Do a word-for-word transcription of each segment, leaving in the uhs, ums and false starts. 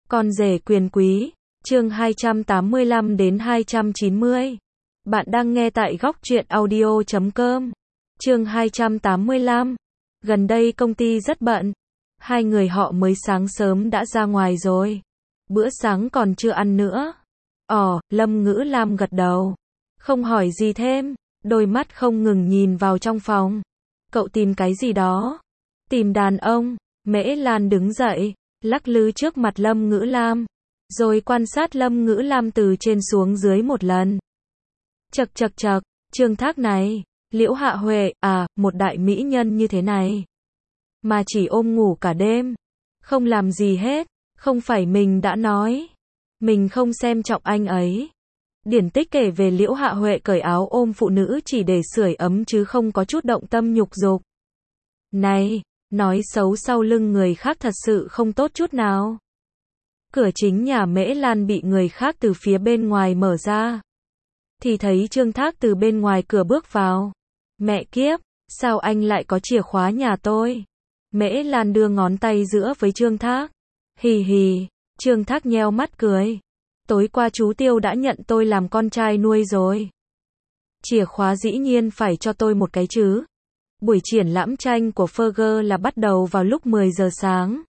Con rể quyền quý, chương hai trăm tám mươi lăm đến hai trăm chín mươi. Bạn đang nghe tại góc truyện audio chấm com. Chương hai trăm tám mươi lăm. Gần đây công ty rất bận. Hai người họ mới sáng sớm đã ra ngoài rồi. Bữa sáng còn chưa ăn nữa. Ồ, Lâm Ngữ Lam gật đầu. Không hỏi gì thêm, đôi mắt không ngừng nhìn vào trong phòng. Cậu tìm cái gì đó? Tìm đàn ông. Mễ Lan đứng dậy, lắc lư trước mặt Lâm Ngữ Lam, rồi quan sát Lâm Ngữ Lam từ trên xuống dưới một lần. Chậc chậc chậc, Trương Thác này, Liễu Hạ Huệ, à, một đại mỹ nhân như thế này, mà chỉ ôm ngủ cả đêm, không làm gì hết, không phải mình đã nói, mình không xem trọng anh ấy. Điển tích kể về Liễu Hạ Huệ cởi áo ôm phụ nữ chỉ để sưởi ấm chứ không có chút động tâm nhục dục. Này, nói xấu sau lưng người khác thật sự không tốt chút nào. Cửa chính nhà Mễ Lan bị người khác từ phía bên ngoài mở ra. Thì thấy Trương Thác từ bên ngoài cửa bước vào. Mẹ kiếp, sao anh lại có chìa khóa nhà tôi? Mễ Lan đưa ngón tay giữa với Trương Thác. Hì hì, Trương Thác nheo mắt cười. Tối qua chú Tiêu đã nhận tôi làm con trai nuôi rồi. Chìa khóa dĩ nhiên phải cho tôi một cái chứ. Buổi triển lãm tranh của Ferger là bắt đầu vào lúc mười giờ sáng.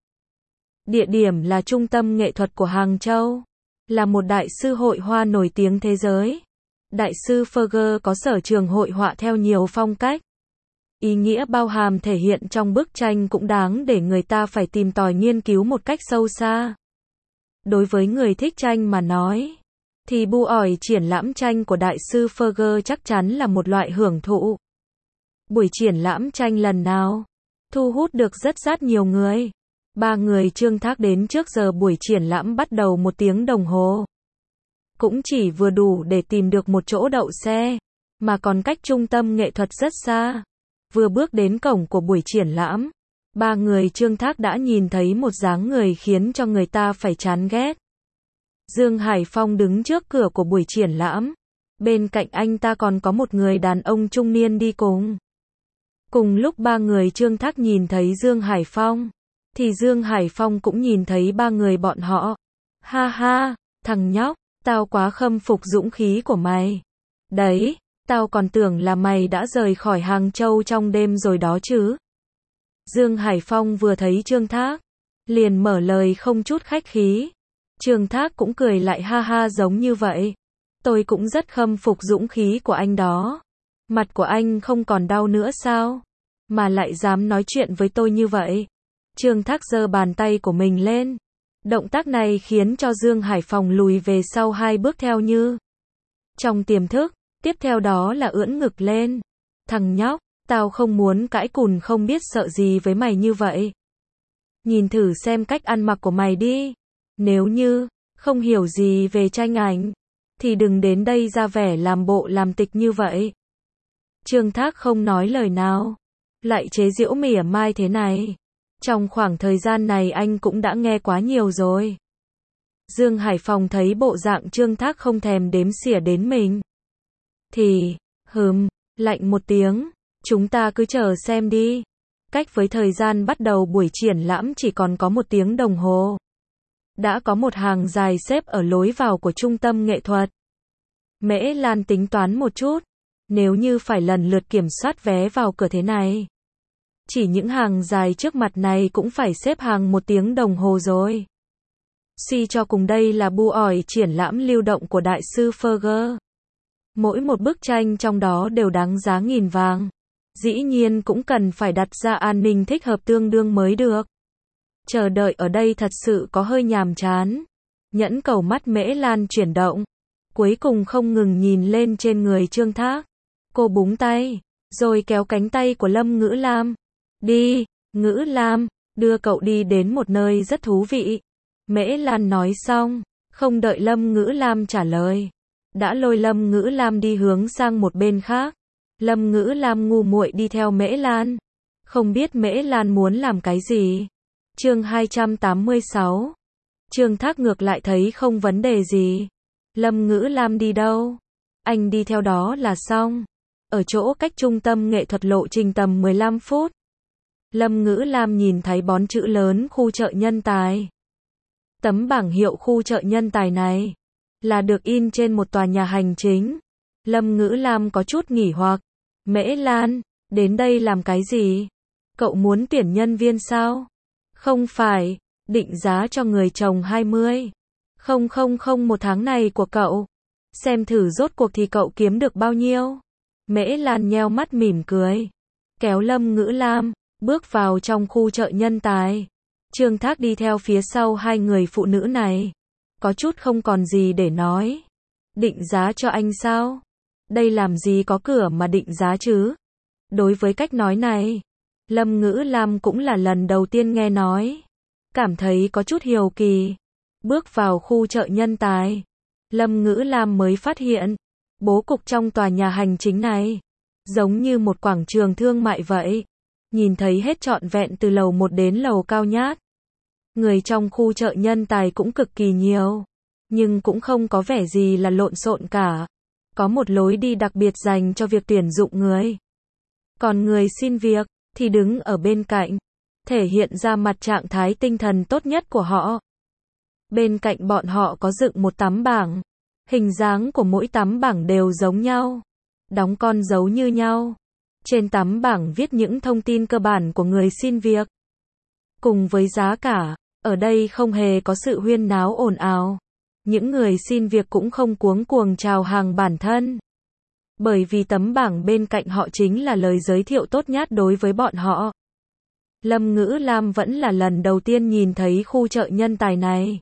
Địa điểm là Trung tâm Nghệ thuật của Hàng Châu. Là một đại sư hội họa nổi tiếng thế giới. Đại sư Ferger có sở trường hội họa theo nhiều phong cách. Ý nghĩa bao hàm thể hiện trong bức tranh cũng đáng để người ta phải tìm tòi nghiên cứu một cách sâu xa. Đối với người thích tranh mà nói, thì bu ỏi triển lãm tranh của đại sư Ferger chắc chắn là một loại hưởng thụ. Buổi triển lãm tranh lần nào thu hút được rất rất nhiều người. Ba người Trương Thác đến trước giờ buổi triển lãm bắt đầu một tiếng đồng hồ. Cũng chỉ vừa đủ để tìm được một chỗ đậu xe, mà còn cách trung tâm nghệ thuật rất xa. Vừa bước đến cổng của buổi triển lãm, ba người Trương Thác đã nhìn thấy một dáng người khiến cho người ta phải chán ghét. Dương Hải Phong đứng trước cửa của buổi triển lãm. Bên cạnh anh ta còn có một người đàn ông trung niên đi cùng. Cùng lúc ba người Trương Thác nhìn thấy Dương Hải Phong, thì Dương Hải Phong cũng nhìn thấy ba người bọn họ. Ha ha, thằng nhóc, tao quá khâm phục dũng khí của mày. Đấy, tao còn tưởng là mày đã rời khỏi Hàng Châu trong đêm rồi đó chứ. Dương Hải Phong vừa thấy Trương Thác, liền mở lời không chút khách khí. Trương Thác cũng cười lại ha ha giống như vậy. Tôi cũng rất khâm phục dũng khí của anh đó. Mặt của anh không còn đau nữa sao? Mà lại dám nói chuyện với tôi như vậy. Trương Thác giơ bàn tay của mình lên. Động tác này khiến cho Dương Hải Phong lùi về sau hai bước theo như trong tiềm thức. Tiếp theo đó là ưỡn ngực lên. Thằng nhóc, tao không muốn cãi cùn không biết sợ gì với mày như vậy. Nhìn thử xem cách ăn mặc của mày đi. Nếu như không hiểu gì về tranh ảnh, thì đừng đến đây ra vẻ làm bộ làm tịch như vậy. Trương Thác không nói lời nào, lại chế giễu mỉa mai thế này. Trong khoảng thời gian này anh cũng đã nghe quá nhiều rồi. Dương Hải Phong thấy bộ dạng Trương Thác không thèm đếm xỉa đến mình, thì, hừm, lạnh một tiếng, chúng ta cứ chờ xem đi. Cách với thời gian bắt đầu buổi triển lãm chỉ còn có một tiếng đồng hồ. Đã có một hàng dài xếp ở lối vào của trung tâm nghệ thuật. Mễ Lan tính toán một chút. Nếu như phải lần lượt kiểm soát vé vào cửa thế này, chỉ những hàng dài trước mặt này cũng phải xếp hàng một tiếng đồng hồ rồi. Suy cho cùng đây là bu ỏi triển lãm lưu động của đại sư Ferger. Mỗi một bức tranh trong đó đều đáng giá nghìn vàng. Dĩ nhiên cũng cần phải đặt ra an ninh thích hợp tương đương mới được. Chờ đợi ở đây thật sự có hơi nhàm chán. Nhẫn cầu mắt Mễ Lan chuyển động, cuối cùng không ngừng nhìn lên trên người Trương Thác. Cô búng tay, rồi kéo cánh tay của Lâm Ngữ Lam. Đi, Ngữ Lam, đưa cậu đi đến một nơi rất thú vị. Mễ Lan nói xong, không đợi Lâm Ngữ Lam trả lời, đã lôi Lâm Ngữ Lam đi hướng sang một bên khác. Lâm Ngữ Lam ngu muội đi theo Mễ Lan, không biết Mễ Lan muốn làm cái gì. Chương hai trăm tám mươi sáu. Trương Thác ngược lại thấy không vấn đề gì. Lâm Ngữ Lam đi đâu? Anh đi theo đó là xong. Ở chỗ cách trung tâm nghệ thuật lộ trình tầm mười lăm phút. Lâm Ngữ Lam nhìn thấy bón chữ lớn khu chợ nhân tài. Tấm bảng hiệu khu chợ nhân tài này là được in trên một tòa nhà hành chính. Lâm Ngữ Lam có chút nghỉ hoặc. Mễ Lan, đến đây làm cái gì? Cậu muốn tuyển nhân viên sao? Không phải, định giá cho người chồng hai mươi. Không không không một tháng này của cậu. Xem thử rốt cuộc thì cậu kiếm được bao nhiêu? Mễ Lan nheo mắt mỉm cười. Kéo Lâm Ngữ Lam, bước vào trong khu chợ nhân tài. Trương Thác đi theo phía sau hai người phụ nữ này. Có chút không còn gì để nói. Định giá cho anh sao? Đây làm gì có cửa mà định giá chứ? Đối với cách nói này, Lâm Ngữ Lam cũng là lần đầu tiên nghe nói. Cảm thấy có chút hiếu kỳ. Bước vào khu chợ nhân tài, Lâm Ngữ Lam mới phát hiện, bố cục trong tòa nhà hành chính này, giống như một quảng trường thương mại vậy. Nhìn thấy hết trọn vẹn từ lầu một đến lầu cao nhát. Người trong khu chợ nhân tài cũng cực kỳ nhiều, nhưng cũng không có vẻ gì là lộn xộn cả. Có một lối đi đặc biệt dành cho việc tuyển dụng người. Còn người xin việc thì đứng ở bên cạnh, thể hiện ra mặt trạng thái tinh thần tốt nhất của họ. Bên cạnh bọn họ có dựng một tấm bảng. Hình dáng của mỗi tấm bảng đều giống nhau, đóng con dấu như nhau. Trên tấm bảng viết những thông tin cơ bản của người xin việc. Cùng với giá cả, ở đây không hề có sự huyên náo ồn ào. Những người xin việc cũng không cuống cuồng chào hàng bản thân. Bởi vì tấm bảng bên cạnh họ chính là lời giới thiệu tốt nhất đối với bọn họ. Lâm Ngữ Lam vẫn là lần đầu tiên nhìn thấy khu chợ nhân tài này.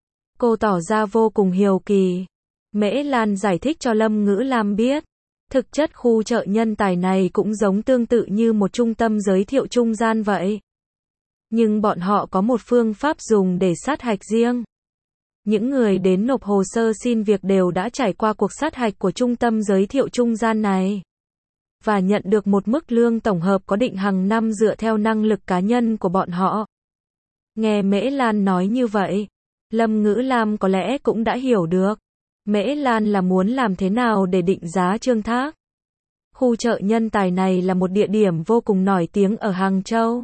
Cô tỏ ra vô cùng hiếu kỳ. Mễ Lan giải thích cho Lâm Ngữ Lam biết. Thực chất khu chợ nhân tài này cũng giống tương tự như một trung tâm giới thiệu trung gian vậy. Nhưng bọn họ có một phương pháp dùng để sát hạch riêng. Những người đến nộp hồ sơ xin việc đều đã trải qua cuộc sát hạch của trung tâm giới thiệu trung gian này. Và nhận được một mức lương tổng hợp có định hàng năm dựa theo năng lực cá nhân của bọn họ. Nghe Mễ Lan nói như vậy, Lâm Ngữ Lam có lẽ cũng đã hiểu được. Mễ Lan là muốn làm thế nào để định giá Trương Thác. Khu chợ nhân tài này là một địa điểm vô cùng nổi tiếng ở Hàng Châu.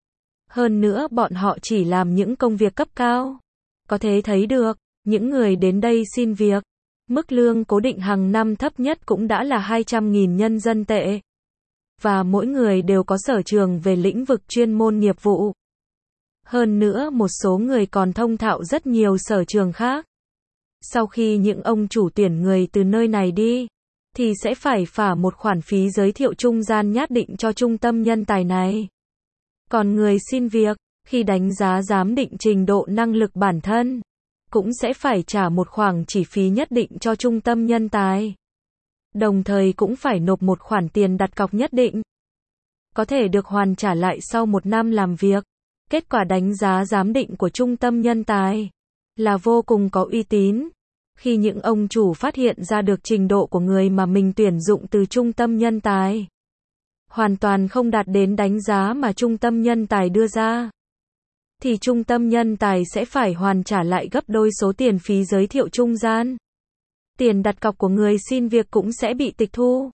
Hơn nữa bọn họ chỉ làm những công việc cấp cao. Có thể thấy được, những người đến đây xin việc, mức lương cố định hàng năm thấp nhất cũng đã là hai trăm nghìn nhân dân tệ. Và mỗi người đều có sở trường về lĩnh vực chuyên môn nghiệp vụ. Hơn nữa một số người còn thông thạo rất nhiều sở trường khác. Sau khi những ông chủ tuyển người từ nơi này đi, thì sẽ phải trả một khoản phí giới thiệu trung gian nhất định cho trung tâm nhân tài này. Còn người xin việc, khi đánh giá giám định trình độ năng lực bản thân, cũng sẽ phải trả một khoản chi phí nhất định cho trung tâm nhân tài. Đồng thời cũng phải nộp một khoản tiền đặt cọc nhất định. Có thể được hoàn trả lại sau một năm làm việc. Kết quả đánh giá giám định của trung tâm nhân tài là vô cùng có uy tín. Khi những ông chủ phát hiện ra được trình độ của người mà mình tuyển dụng từ trung tâm nhân tài hoàn toàn không đạt đến đánh giá mà trung tâm nhân tài đưa ra, thì trung tâm nhân tài sẽ phải hoàn trả lại gấp đôi số tiền phí giới thiệu trung gian. Tiền đặt cọc của người xin việc cũng sẽ bị tịch thu.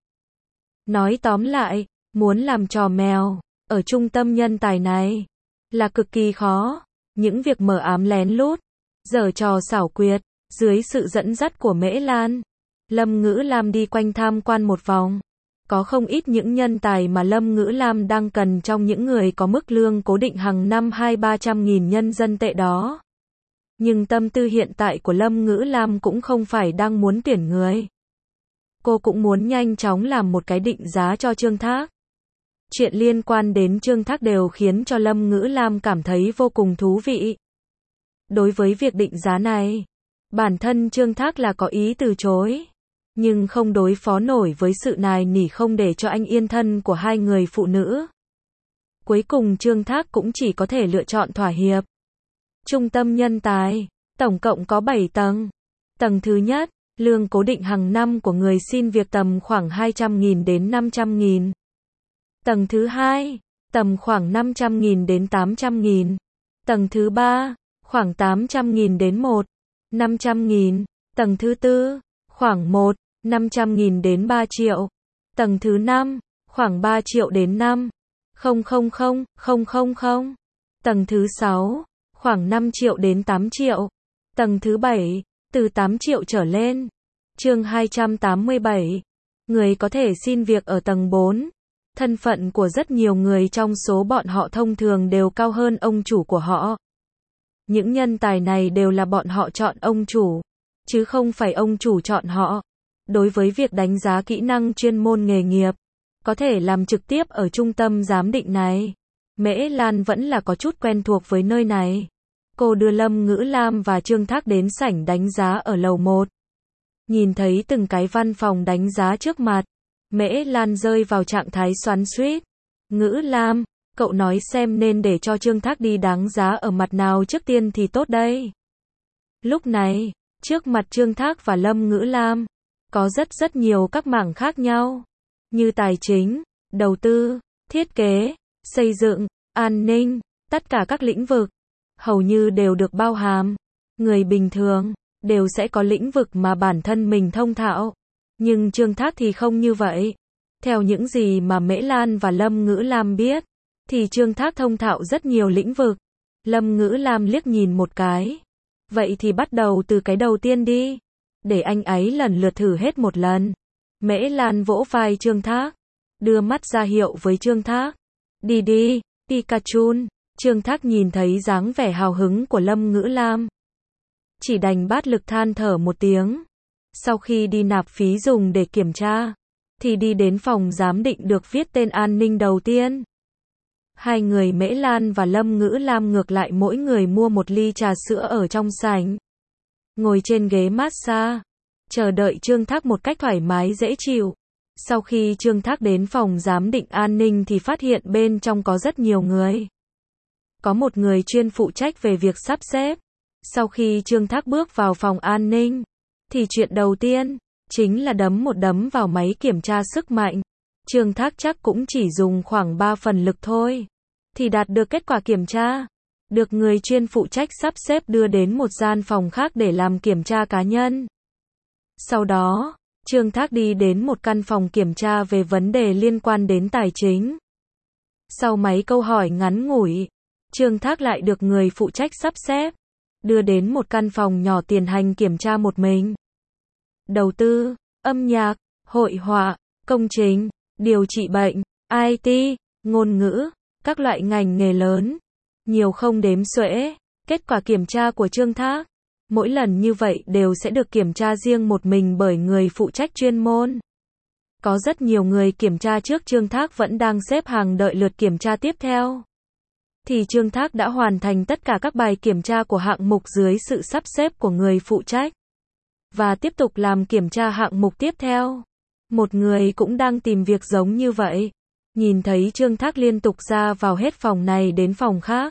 Nói tóm lại, muốn làm trò mèo ở trung tâm nhân tài này là cực kỳ khó. Những việc mờ ám lén lút, giở trò xảo quyệt, dưới sự dẫn dắt của Mễ Lan, Lâm Ngữ Lam đi quanh tham quan một vòng. Có không ít những nhân tài mà Lâm Ngữ Lam đang cần trong những người có mức lương cố định hàng năm hai ba trăm nghìn nhân dân tệ đó. Nhưng tâm tư hiện tại của Lâm Ngữ Lam cũng không phải đang muốn tuyển người. Cô cũng muốn nhanh chóng làm một cái định giá cho Trương Thác. Chuyện liên quan đến Trương Thác đều khiến cho Lâm Ngữ Lam cảm thấy vô cùng thú vị. Đối với việc định giá này, bản thân Trương Thác là có ý từ chối. Nhưng không đối phó nổi với sự nài nỉ không để cho anh yên thân của hai người phụ nữ. Cuối cùng Trương Thác cũng chỉ có thể lựa chọn thỏa hiệp. Trung tâm nhân tài, tổng cộng có bảy tầng. Tầng thứ nhất, lương cố định hàng năm của người xin việc tầm khoảng hai trăm nghìn đến năm trăm nghìn. Tầng thứ hai, tầm khoảng năm trăm nghìn đến tám trăm nghìn. Tầng thứ ba, khoảng tám trăm nghìn đến một, năm trăm nghìn. Tầng thứ tư, khoảng một, năm trăm nghìn đến ba triệu. Tầng thứ năm, khoảng ba triệu đến năm, không không không, không không không. Tầng thứ sáu, khoảng năm triệu đến tám triệu. Tầng thứ bảy, từ tám triệu trở lên. Chương hai trăm tám mươi bảy. Người có thể xin việc ở tầng bốn. Thân phận của rất nhiều người trong số bọn họ thông thường đều cao hơn ông chủ của họ. Những nhân tài này đều là bọn họ chọn ông chủ, chứ không phải ông chủ chọn họ. Đối với việc đánh giá kỹ năng chuyên môn nghề nghiệp, có thể làm trực tiếp ở trung tâm giám định này. Mễ Lan vẫn là có chút quen thuộc với nơi này. Cô đưa Lâm Ngữ Lam và Trương Thác đến sảnh đánh giá ở lầu một. Nhìn thấy từng cái văn phòng đánh giá trước mặt, Mễ Lan rơi vào trạng thái xoắn xuýt. Ngữ Lam, cậu nói xem nên để cho Trương Thác đi đánh giá ở mặt nào trước tiên thì tốt đây. Lúc này, trước mặt Trương Thác và Lâm Ngữ Lam, có rất rất nhiều các mảng khác nhau, như tài chính, đầu tư, thiết kế, xây dựng, an ninh, tất cả các lĩnh vực, hầu như đều được bao hàm. Người bình thường, đều sẽ có lĩnh vực mà bản thân mình thông thạo. Nhưng Trương Thác thì không như vậy. Theo những gì mà Mễ Lan và Lâm Ngữ Lam biết, thì Trương Thác thông thạo rất nhiều lĩnh vực. Lâm Ngữ Lam liếc nhìn một cái. Vậy thì bắt đầu từ cái đầu tiên đi. Để anh ấy lần lượt thử hết một lần. Mễ Lan vỗ vai Trương Thác, đưa mắt ra hiệu với Trương Thác. Đi đi, Pikachu. Trương Thác nhìn thấy dáng vẻ hào hứng của Lâm Ngữ Lam, chỉ đành bát lực than thở một tiếng. Sau khi đi nạp phí dùng để kiểm tra, thì đi đến phòng giám định được viết tên an ninh đầu tiên. Hai người Mễ Lan và Lâm Ngữ Lam ngược lại mỗi người mua một ly trà sữa ở trong sảnh. Ngồi trên ghế massage, chờ đợi Trương Thác một cách thoải mái dễ chịu. Sau khi Trương Thác đến phòng giám định an ninh thì phát hiện bên trong có rất nhiều người. Có một người chuyên phụ trách về việc sắp xếp. Sau khi Trương Thác bước vào phòng an ninh, thì chuyện đầu tiên, chính là đấm một đấm vào máy kiểm tra sức mạnh. Trương Thác chắc cũng chỉ dùng khoảng ba phần lực thôi, thì đạt được kết quả kiểm tra. Được người chuyên phụ trách sắp xếp đưa đến một gian phòng khác để làm kiểm tra cá nhân. Sau đó, Trương Thác đi đến một căn phòng kiểm tra về vấn đề liên quan đến tài chính. Sau mấy câu hỏi ngắn ngủi, Trương Thác lại được người phụ trách sắp xếp đưa đến một căn phòng nhỏ tiến hành kiểm tra một mình. Đầu tư, âm nhạc, hội họa, công trình, điều trị bệnh, i tê, ngôn ngữ, các loại ngành nghề lớn, nhiều không đếm xuể. Kết quả kiểm tra của Trương Thác, mỗi lần như vậy đều sẽ được kiểm tra riêng một mình bởi người phụ trách chuyên môn. Có rất nhiều người kiểm tra trước Trương Thác vẫn đang xếp hàng đợi lượt kiểm tra tiếp theo. Thì Trương Thác đã hoàn thành tất cả các bài kiểm tra của hạng mục dưới sự sắp xếp của người phụ trách. Và tiếp tục làm kiểm tra hạng mục tiếp theo. Một người cũng đang tìm việc giống như vậy. Nhìn thấy Trương Thác liên tục ra vào hết phòng này đến phòng khác.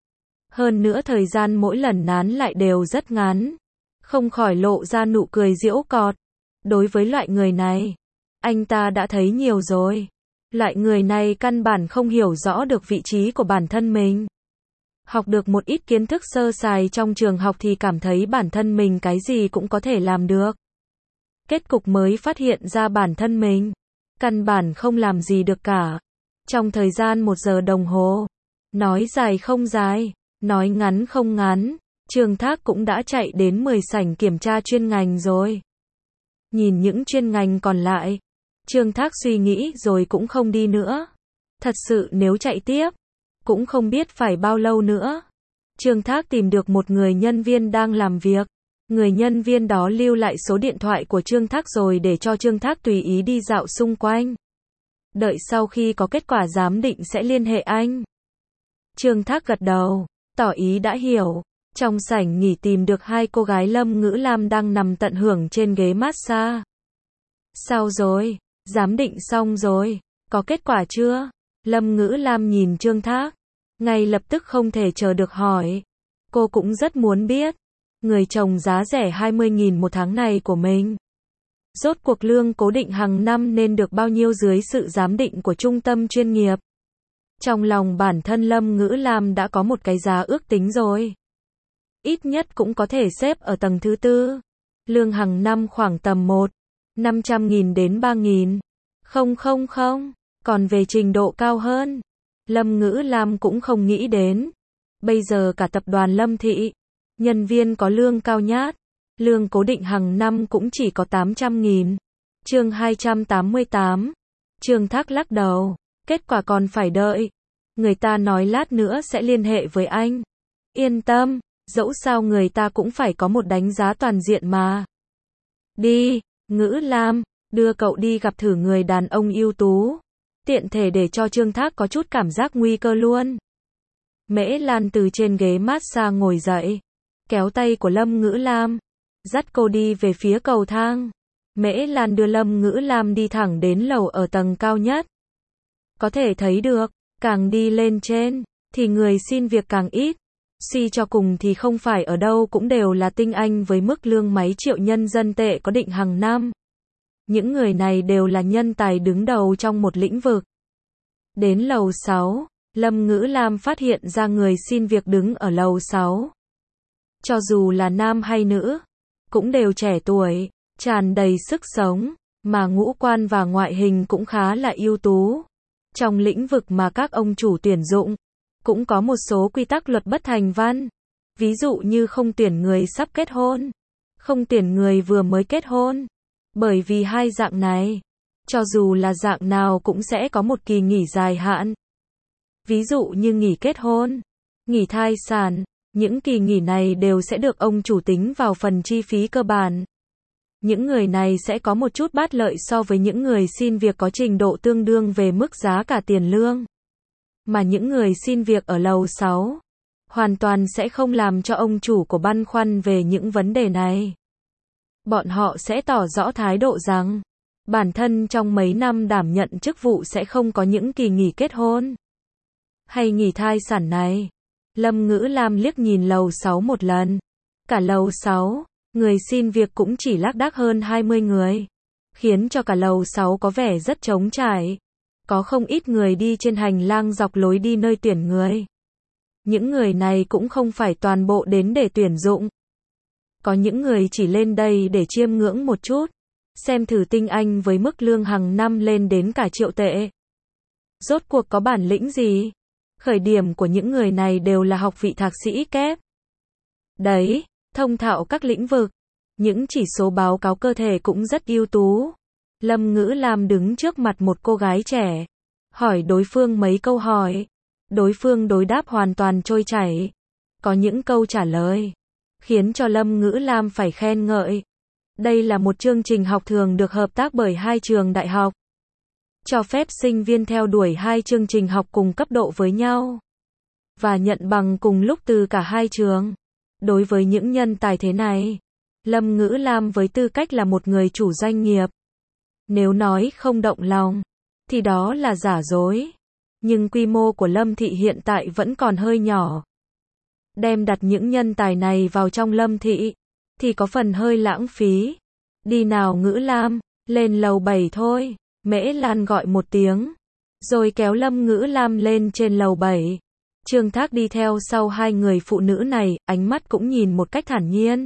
Hơn nữa thời gian mỗi lần nán lại đều rất ngắn. Không khỏi lộ ra nụ cười giễu cợt. Đối với loại người này, anh ta đã thấy nhiều rồi. Loại người này căn bản không hiểu rõ được vị trí của bản thân mình. Học được một ít kiến thức sơ sài trong trường học thì cảm thấy bản thân mình cái gì cũng có thể làm được. Kết cục mới phát hiện ra bản thân mình căn bản không làm gì được cả. Trong thời gian một giờ đồng hồ, nói dài không dài, nói ngắn không ngắn, Trương Thác cũng đã chạy đến mười sảnh kiểm tra chuyên ngành rồi. Nhìn những chuyên ngành còn lại, Trương Thác suy nghĩ rồi cũng không đi nữa. Thật sự nếu chạy tiếp, cũng không biết phải bao lâu nữa. Trương Thác tìm được một người nhân viên đang làm việc. Người nhân viên đó lưu lại số điện thoại của Trương Thác rồi để cho Trương Thác tùy ý đi dạo xung quanh. Đợi sau khi có kết quả giám định sẽ liên hệ anh. Trương Thác gật đầu, tỏ ý đã hiểu. Trong sảnh nghỉ tìm được hai cô gái Lâm Ngữ Lam đang nằm tận hưởng trên ghế massage. Sao rồi? Giám định xong rồi. Có kết quả chưa? Lâm Ngữ Lam nhìn Trương Thác, ngay lập tức không thể chờ được hỏi. Cô cũng rất muốn biết, người chồng giá rẻ hai mươi nghìn một tháng này của mình, rốt cuộc lương cố định hàng năm nên được bao nhiêu dưới sự giám định của trung tâm chuyên nghiệp. Trong lòng bản thân Lâm Ngữ Lam đã có một cái giá ước tính rồi. Ít nhất cũng có thể xếp ở tầng thứ tư. Lương hàng năm khoảng tầm một, năm trăm nghìn đến ba nghìn. Không không không, còn về trình độ cao hơn, Lâm Ngữ Lam cũng không nghĩ đến. Bây giờ cả tập đoàn Lâm Thị, nhân viên có lương cao nhát, lương cố định hàng năm cũng chỉ có tám trăm nghìn. Chương hai trăm tám mươi tám. Trương Thác lắc đầu, kết quả còn phải đợi. Người ta nói lát nữa sẽ liên hệ với anh. Yên tâm, dẫu sao người ta cũng phải có một đánh giá toàn diện mà. Đi, Ngữ Lam, đưa cậu đi gặp thử người đàn ông ưu tú. Tiện thể để cho Trương Thác có chút cảm giác nguy cơ luôn. Mễ Lan từ trên ghế massage ngồi dậy, kéo tay của Lâm Ngữ Lam, dắt cô đi về phía cầu thang. Mễ Lan đưa Lâm Ngữ Lam đi thẳng đến lầu ở tầng cao nhất. Có thể thấy được, càng đi lên trên, thì người xin việc càng ít. Suy cho cùng thì không phải ở đâu cũng đều là tinh anh với mức lương mấy triệu nhân dân tệ có định hàng năm. Những người này đều là nhân tài đứng đầu trong một lĩnh vực. Đến lầu sáu, Lâm Ngữ Lam phát hiện ra người xin việc đứng ở lầu sáu. Cho dù là nam hay nữ, cũng đều trẻ tuổi, tràn đầy sức sống, mà ngũ quan và ngoại hình cũng khá là ưu tú. Trong lĩnh vực mà các ông chủ tuyển dụng, cũng có một số quy tắc luật bất thành văn. Ví dụ như không tuyển người sắp kết hôn, không tuyển người vừa mới kết hôn. Bởi vì hai dạng này, cho dù là dạng nào cũng sẽ có một kỳ nghỉ dài hạn. Ví dụ như nghỉ kết hôn, nghỉ thai sản, những kỳ nghỉ này đều sẽ được ông chủ tính vào phần chi phí cơ bản. Những người này sẽ có một chút bát lợi so với những người xin việc có trình độ tương đương về mức giá cả tiền lương. Mà những người xin việc ở lầu sáu, hoàn toàn sẽ không làm cho ông chủ của băn khoăn về những vấn đề này. Bọn họ sẽ tỏ rõ thái độ rằng, bản thân trong mấy năm đảm nhận chức vụ sẽ không có những kỳ nghỉ kết hôn hay nghỉ thai sản này. Lâm Ngữ Lam liếc nhìn lầu sáu một lần. Cả lầu sáu, người xin việc cũng chỉ lác đác hơn hai mươi người, khiến cho cả lầu sáu có vẻ rất trống trải. Có không ít người đi trên hành lang dọc lối đi nơi tuyển người. Những người này cũng không phải toàn bộ đến để tuyển dụng. Có những người chỉ lên đây để chiêm ngưỡng một chút, xem thử tinh anh với mức lương hàng năm lên đến cả triệu tệ. Rốt cuộc có bản lĩnh gì? Khởi điểm của những người này đều là học vị thạc sĩ kép. Đấy, thông thạo các lĩnh vực. Những chỉ số báo cáo cơ thể cũng rất ưu tú. Lâm Ngữ Lam đứng trước mặt một cô gái trẻ, hỏi đối phương mấy câu hỏi. Đối phương đối đáp hoàn toàn trôi chảy. Có những câu trả lời khiến cho Lâm Ngữ Lam phải khen ngợi. Đây là một chương trình học thường được hợp tác bởi hai trường đại học, cho phép sinh viên theo đuổi hai chương trình học cùng cấp độ với nhau, và nhận bằng cùng lúc từ cả hai trường. Đối với những nhân tài thế này, Lâm Ngữ Lam với tư cách là một người chủ doanh nghiệp, nếu nói không động lòng, thì đó là giả dối. Nhưng quy mô của Lâm Thị hiện tại vẫn còn hơi nhỏ. Đem đặt những nhân tài này vào trong Lâm Thị, thì có phần hơi lãng phí. Đi nào Ngữ Lam, lên lầu bảy thôi. Mễ Lan gọi một tiếng, rồi kéo Lâm Ngữ Lam lên trên lầu bảy. Trương Thác đi theo sau hai người phụ nữ này, ánh mắt cũng nhìn một cách thản nhiên.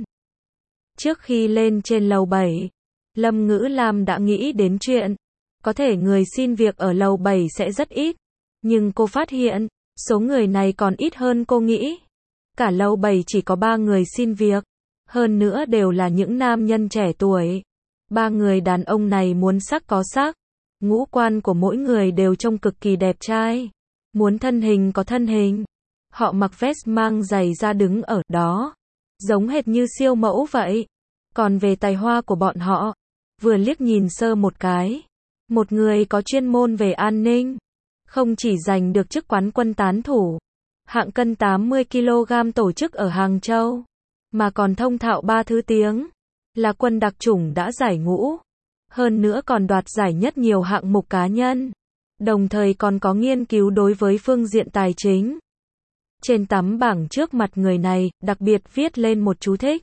Trước khi lên trên lầu bảy, Lâm Ngữ Lam đã nghĩ đến chuyện, có thể người xin việc ở lầu bảy sẽ rất ít. Nhưng cô phát hiện, số người này còn ít hơn cô nghĩ. Cả lầu bảy chỉ có ba người xin việc, hơn nữa đều là những nam nhân trẻ tuổi. Ba người đàn ông này muốn sắc có sắc, ngũ quan của mỗi người đều trông cực kỳ đẹp trai, muốn thân hình có thân hình. Họ mặc vest mang giày da đứng ở đó, giống hệt như siêu mẫu vậy. Còn về tài hoa của bọn họ, vừa liếc nhìn sơ một cái, một người có chuyên môn về an ninh, không chỉ giành được chức quán quân tán thủ hạng cân tám mươi ki lô gam tổ chức ở Hàng Châu, mà còn thông thạo ba thứ tiếng, là quân đặc chủng đã giải ngũ, hơn nữa còn đoạt giải nhất nhiều hạng mục cá nhân, đồng thời còn có nghiên cứu đối với phương diện tài chính. Trên tấm bảng trước mặt người này, đặc biệt viết lên một chú thích.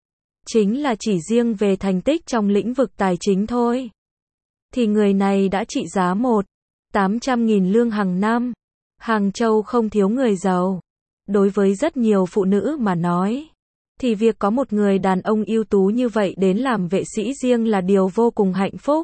Chính là chỉ riêng về thành tích trong lĩnh vực tài chính thôi, thì người này đã trị giá một triệu tám trăm nghìn lương hàng năm. Hàng Châu không thiếu người giàu. Đối với rất nhiều phụ nữ mà nói, thì việc có một người đàn ông ưu tú như vậy đến làm vệ sĩ riêng là điều vô cùng hạnh phúc.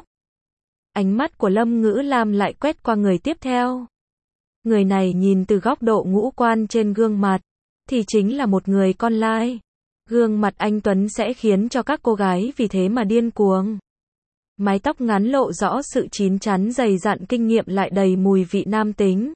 Ánh mắt của Lâm Ngữ Lam lại quét qua người tiếp theo. Người này nhìn từ góc độ ngũ quan trên gương mặt, thì chính là một người con lai. Gương mặt anh Tuấn sẽ khiến cho các cô gái vì thế mà điên cuồng. Mái tóc ngắn lộ rõ sự chín chắn dày dặn, kinh nghiệm lại đầy mùi vị nam tính.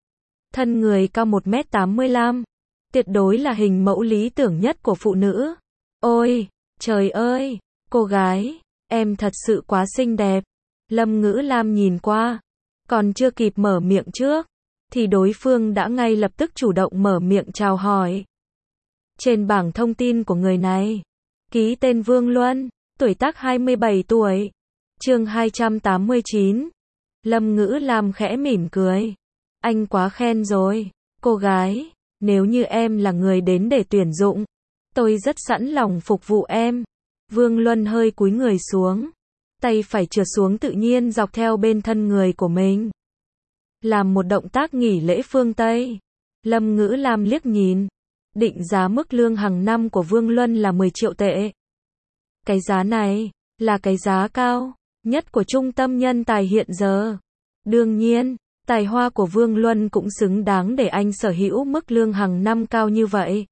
Thân người cao một mét tám mươi lăm, tuyệt đối là hình mẫu lý tưởng nhất của phụ nữ. Ôi, trời ơi, cô gái, em thật sự quá xinh đẹp. Lâm Ngữ Lam nhìn qua, còn chưa kịp mở miệng trước, thì đối phương đã ngay lập tức chủ động mở miệng chào hỏi. Trên bảng thông tin của người này, ký tên Vương Luân, tuổi tác hai mươi bảy tuổi. Chương hai trăm tám mươi chín. Lâm Ngữ Lam khẽ mỉm cười. Anh quá khen rồi, cô gái, nếu như em là người đến để tuyển dụng, tôi rất sẵn lòng phục vụ em. Vương Luân hơi cúi người xuống, tay phải trượt xuống tự nhiên dọc theo bên thân người của mình. Làm một động tác nghỉ lễ phương Tây. Lâm Ngữ Lam liếc nhìn, định giá mức lương hàng năm của Vương Luân là mười triệu tệ. Cái giá này, là cái giá cao nhất của trung tâm nhân tài hiện giờ. Đương nhiên, tài hoa của Vương Luân cũng xứng đáng để anh sở hữu mức lương hàng năm cao như vậy.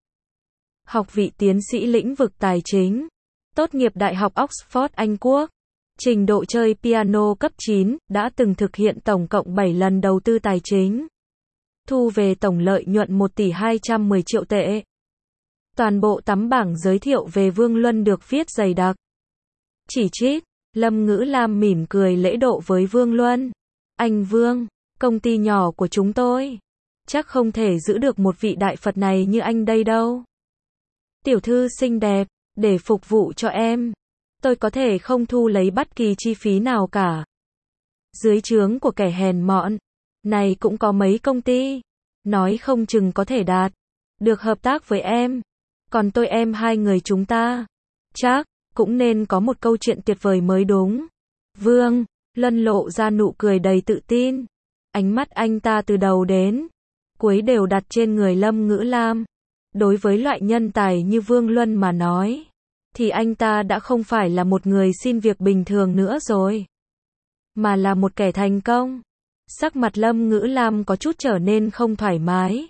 Học vị tiến sĩ lĩnh vực tài chính, tốt nghiệp Đại học Oxford Anh Quốc, trình độ chơi piano cấp chín, đã từng thực hiện tổng cộng bảy lần đầu tư tài chính. Thu về tổng lợi nhuận một tỷ hai trăm mười triệu tệ. Toàn bộ tấm bảng giới thiệu về Vương Luân được viết dày đặc. Chỉ chít, Lâm Ngữ Lam mỉm cười lễ độ với Vương Luân. Anh Vương, công ty nhỏ của chúng tôi chắc không thể giữ được một vị đại Phật này như anh đây đâu. Tiểu thư xinh đẹp, để phục vụ cho em, tôi có thể không thu lấy bất kỳ chi phí nào cả. Dưới trướng của kẻ hèn mọn này cũng có mấy công ty, nói không chừng có thể đạt được hợp tác với em. Còn tôi em hai người chúng ta, chắc cũng nên có một câu chuyện tuyệt vời mới đúng. Vương Luân lộ ra nụ cười đầy tự tin. Ánh mắt anh ta từ đầu đến cuối đều đặt trên người Lâm Ngữ Lam. Đối với loại nhân tài như Vương Luân mà nói, thì anh ta đã không phải là một người xin việc bình thường nữa rồi, mà là một kẻ thành công. Sắc mặt Lâm Ngữ Lam có chút trở nên không thoải mái.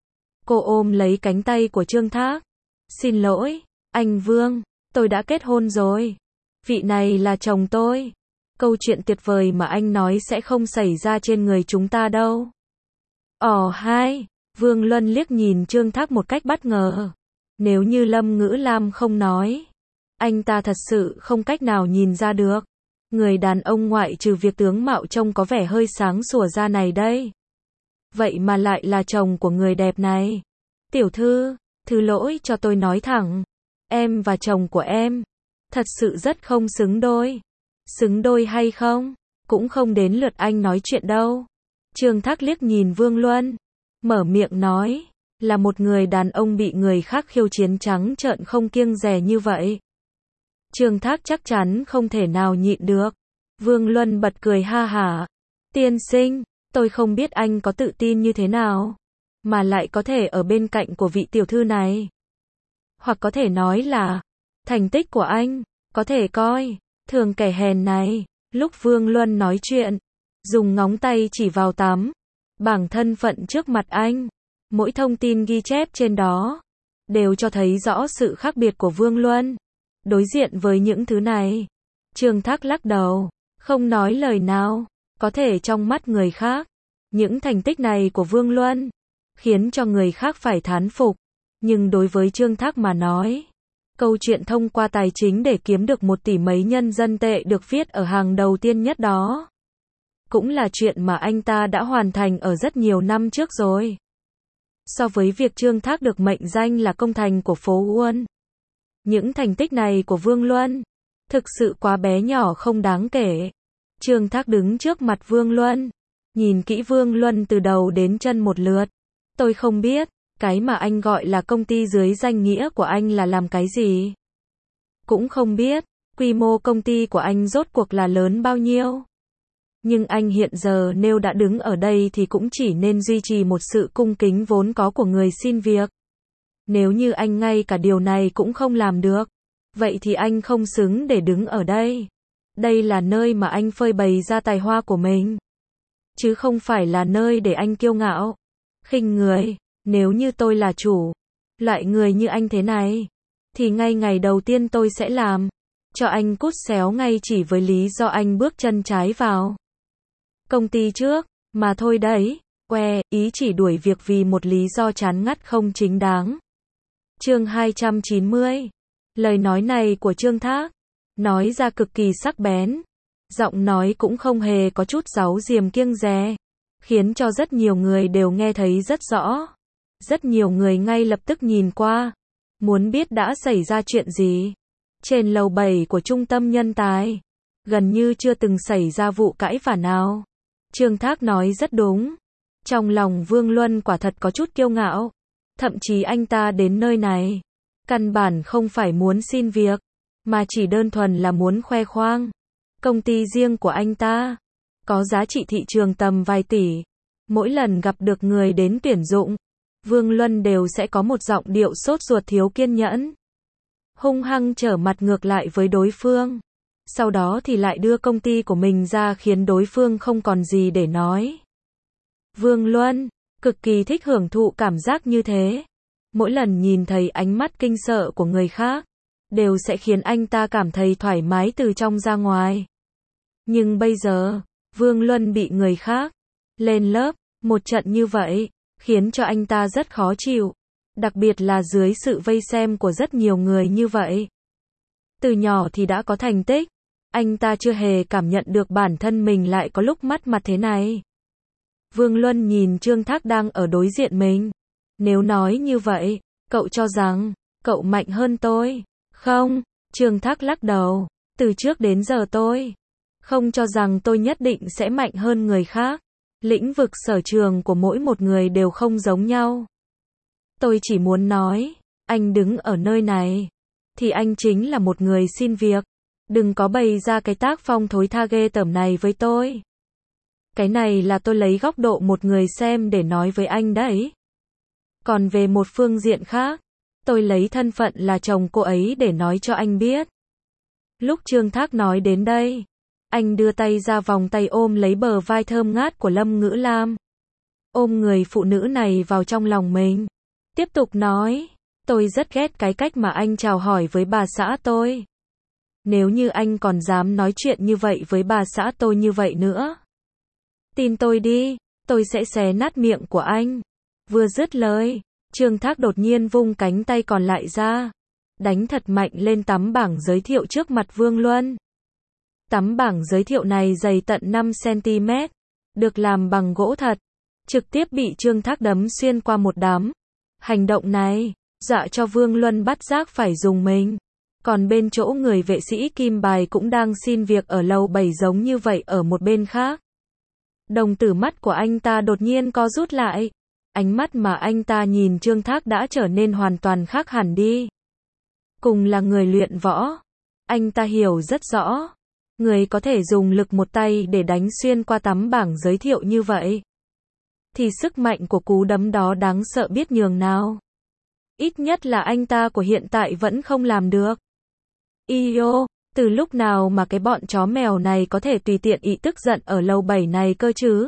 Cô ôm lấy cánh tay của Trương Thác. Xin lỗi, anh Vương, tôi đã kết hôn rồi. Vị này là chồng tôi. Câu chuyện tuyệt vời mà anh nói sẽ không xảy ra trên người chúng ta đâu. Ồ hai, Vương Luân liếc nhìn Trương Thác một cách bất ngờ. Nếu như Lâm Ngữ Lam không nói, anh ta thật sự không cách nào nhìn ra được. Người đàn ông ngoại trừ việc tướng mạo trông có vẻ hơi sáng sủa ra này đây, vậy mà lại là chồng của người đẹp này. Tiểu thư, thứ lỗi cho tôi nói thẳng, em và chồng của em thật sự rất không xứng đôi. Xứng đôi hay không, cũng không đến lượt anh nói chuyện đâu. Trương Thác liếc nhìn Vương Luân, mở miệng nói, là một người đàn ông bị người khác khiêu chiến trắng trợn không kiêng dè như vậy. Trương Thác chắc chắn không thể nào nhịn được. Vương Luân bật cười ha hả. Tiên sinh, tôi không biết anh có tự tin như thế nào, mà lại có thể ở bên cạnh của vị tiểu thư này. Hoặc có thể nói là, thành tích của anh, có thể coi thường kẻ hèn này. Lúc Vương Luân nói chuyện, dùng ngón tay chỉ vào tấm bảng thân phận trước mặt anh. Mỗi thông tin ghi chép trên đó đều cho thấy rõ sự khác biệt của Vương Luân. Đối diện với những thứ này, Trương Thác lắc đầu, không nói lời nào. Có thể trong mắt người khác, những thành tích này của Vương Luân khiến cho người khác phải thán phục. Nhưng đối với Trương Thác mà nói, câu chuyện thông qua tài chính để kiếm được một tỷ mấy nhân dân tệ được viết ở hàng đầu tiên nhất đó, cũng là chuyện mà anh ta đã hoàn thành ở rất nhiều năm trước rồi. So với việc Trương Thác được mệnh danh là công thần của phố Uôn, những thành tích này của Vương Luân thực sự quá bé nhỏ không đáng kể. Trương Thác đứng trước mặt Vương Luân, nhìn kỹ Vương Luân từ đầu đến chân một lượt. Tôi không biết, cái mà anh gọi là công ty dưới danh nghĩa của anh là làm cái gì. Cũng không biết, quy mô công ty của anh rốt cuộc là lớn bao nhiêu. Nhưng anh hiện giờ nếu đã đứng ở đây thì cũng chỉ nên duy trì một sự cung kính vốn có của người xin việc. Nếu như anh ngay cả điều này cũng không làm được, vậy thì anh không xứng để đứng ở đây. Đây là nơi mà anh phơi bày ra tài hoa của mình, chứ không phải là nơi để anh kiêu ngạo, khinh người. Nếu như tôi là chủ Loại người như anh thế này, thì ngay ngày đầu tiên tôi sẽ làm cho anh cút xéo ngay chỉ với lý do anh bước chân trái vào công ty trước, mà thôi đấy. Que, ý chỉ đuổi việc vì một lý do chán ngắt không chính đáng. Chương hai trăm chín mươi. Lời nói này của Trương Thác nói ra cực kỳ sắc bén, giọng nói cũng không hề có chút giấu giềm kiêng dè, khiến cho rất nhiều người đều nghe thấy rất rõ. Rất nhiều người ngay lập tức nhìn qua, muốn biết đã xảy ra chuyện gì. Trên lầu bảy của trung tâm nhân tài, gần như chưa từng xảy ra vụ cãi vã nào. Trương Thác nói rất đúng. Trong lòng Vương Luân quả thật có chút kiêu ngạo. Thậm chí anh ta đến nơi này, căn bản không phải muốn xin việc, mà chỉ đơn thuần là muốn khoe khoang. Công ty riêng của anh ta, có giá trị thị trường tầm vài tỷ. Mỗi lần gặp được người đến tuyển dụng, Vương Luân đều sẽ có một giọng điệu sốt ruột thiếu kiên nhẫn, hung hăng trở mặt ngược lại với đối phương. Sau đó thì lại đưa công ty của mình ra khiến đối phương không còn gì để nói. Vương Luân cực kỳ thích hưởng thụ cảm giác như thế. Mỗi lần nhìn thấy ánh mắt kinh sợ của người khác, đều sẽ khiến anh ta cảm thấy thoải mái từ trong ra ngoài. Nhưng bây giờ, Vương Luân bị người khác lên lớp một trận như vậy, khiến cho anh ta rất khó chịu. Đặc biệt là dưới sự vây xem của rất nhiều người như vậy. Từ nhỏ thì đã có thành tích, anh ta chưa hề cảm nhận được bản thân mình lại có lúc mất mặt thế này. Vương Luân nhìn Trương Thác đang ở đối diện mình. Nếu nói như vậy, cậu cho rằng cậu mạnh hơn tôi? Không, Trương Thác lắc đầu. Từ trước đến giờ tôi không cho rằng tôi nhất định sẽ mạnh hơn người khác. Lĩnh vực sở trường của mỗi một người đều không giống nhau. Tôi chỉ muốn nói, anh đứng ở nơi này, thì anh chính là một người xin việc. Đừng có bày ra cái tác phong thối tha ghê tởm này với tôi. Cái này là tôi lấy góc độ một người xem để nói với anh đấy. Còn về một phương diện khác, tôi lấy thân phận là chồng cô ấy để nói cho anh biết. Lúc Trương Thác nói đến đây, anh đưa tay ra vòng tay ôm lấy bờ vai thơm ngát của Lâm Ngữ Lam. Ôm người phụ nữ này vào trong lòng mình. Tiếp tục nói, tôi rất ghét cái cách mà anh chào hỏi với bà xã tôi. Nếu như anh còn dám nói chuyện như vậy với bà xã tôi như vậy nữa, tin tôi đi, tôi sẽ xé nát miệng của anh. Vừa dứt lời, Trương Thác đột nhiên vung cánh tay còn lại ra, đánh thật mạnh lên tấm bảng giới thiệu trước mặt Vương Luân. Tấm bảng giới thiệu này dày tận năm xăng-ti-mét, được làm bằng gỗ thật, trực tiếp bị Trương Thác đấm xuyên qua một đám. Hành động này, dọa cho Vương Luân bắt giác phải dùng mình. Còn bên chỗ người vệ sĩ Kim Bài cũng đang xin việc ở lầu bảy giống như vậy ở một bên khác. Đồng tử mắt của anh ta đột nhiên co rút lại. Ánh mắt mà anh ta nhìn Trương Thác đã trở nên hoàn toàn khác hẳn đi. Cùng là người luyện võ, anh ta hiểu rất rõ, người có thể dùng lực một tay để đánh xuyên qua tấm bảng giới thiệu như vậy, thì sức mạnh của cú đấm đó đáng sợ biết nhường nào. Ít nhất là anh ta của hiện tại vẫn không làm được. Iyo, từ lúc nào mà cái bọn chó mèo này có thể tùy tiện ị tức giận ở lầu bảy này cơ chứ?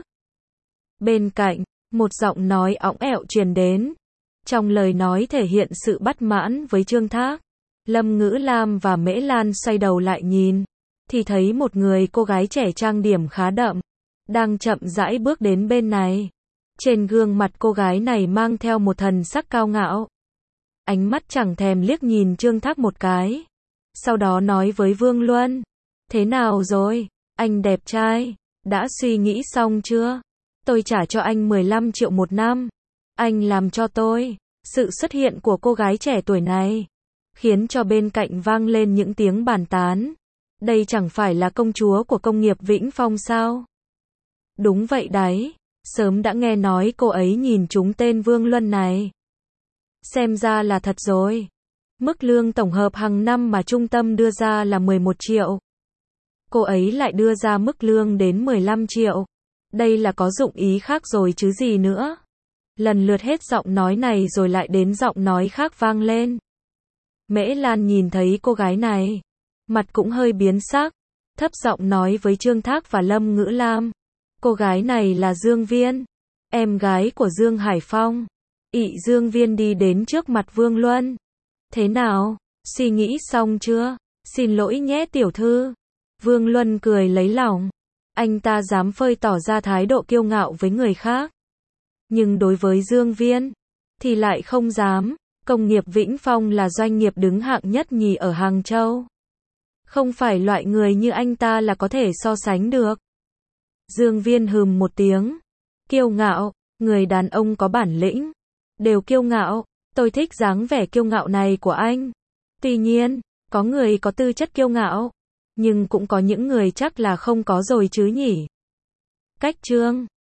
Bên cạnh, một giọng nói õng ẹo truyền đến. Trong lời nói thể hiện sự bất mãn với Trương Thác. Lâm Ngữ Lam và Mễ Lan xoay đầu lại nhìn, thì thấy một người cô gái trẻ trang điểm khá đậm, đang chậm rãi bước đến bên này. Trên gương mặt cô gái này mang theo một thần sắc cao ngạo. Ánh mắt chẳng thèm liếc nhìn Trương Thác một cái. Sau đó nói với Vương Luân, thế nào rồi, anh đẹp trai, đã suy nghĩ xong chưa? Tôi trả cho anh mười lăm triệu một năm. Anh làm cho tôi. Sự xuất hiện của cô gái trẻ tuổi này khiến cho bên cạnh vang lên những tiếng bàn tán. Đây chẳng phải là công chúa của công nghiệp Vĩnh Phong sao? Đúng vậy đấy, sớm đã nghe nói cô ấy nhìn trúng tên Vương Luân này. Xem ra là thật rồi. Mức lương tổng hợp hàng năm mà trung tâm đưa ra là mười một triệu. Cô ấy lại đưa ra mức lương đến mười lăm triệu. Đây là có dụng ý khác rồi chứ gì nữa. Lần lượt hết giọng nói này rồi lại đến giọng nói khác vang lên. Mễ Lan nhìn thấy cô gái này, mặt cũng hơi biến sắc, thấp giọng nói với Trương Thác và Lâm Ngữ Lam. Cô gái này là Dương Viên, em gái của Dương Hải Phong. Ị Dương Viên đi đến trước mặt Vương Luân. Thế nào? Suy nghĩ xong chưa? Xin lỗi nhé tiểu thư. Vương Luân cười lấy lòng. Anh ta dám phơi tỏ ra thái độ kiêu ngạo với người khác. Nhưng đối với Dương Viên, thì lại không dám. Công nghiệp Vĩnh Phong là doanh nghiệp đứng hạng nhất nhì ở Hàng Châu. Không phải loại người như anh ta là có thể so sánh được. Dương Viên hừm một tiếng. Kiêu ngạo, người đàn ông có bản lĩnh. Đều kiêu ngạo, tôi thích dáng vẻ kiêu ngạo này của anh. Tuy nhiên, có người có tư chất kiêu ngạo. Nhưng cũng có những người chắc là không có rồi chứ nhỉ. Cách chương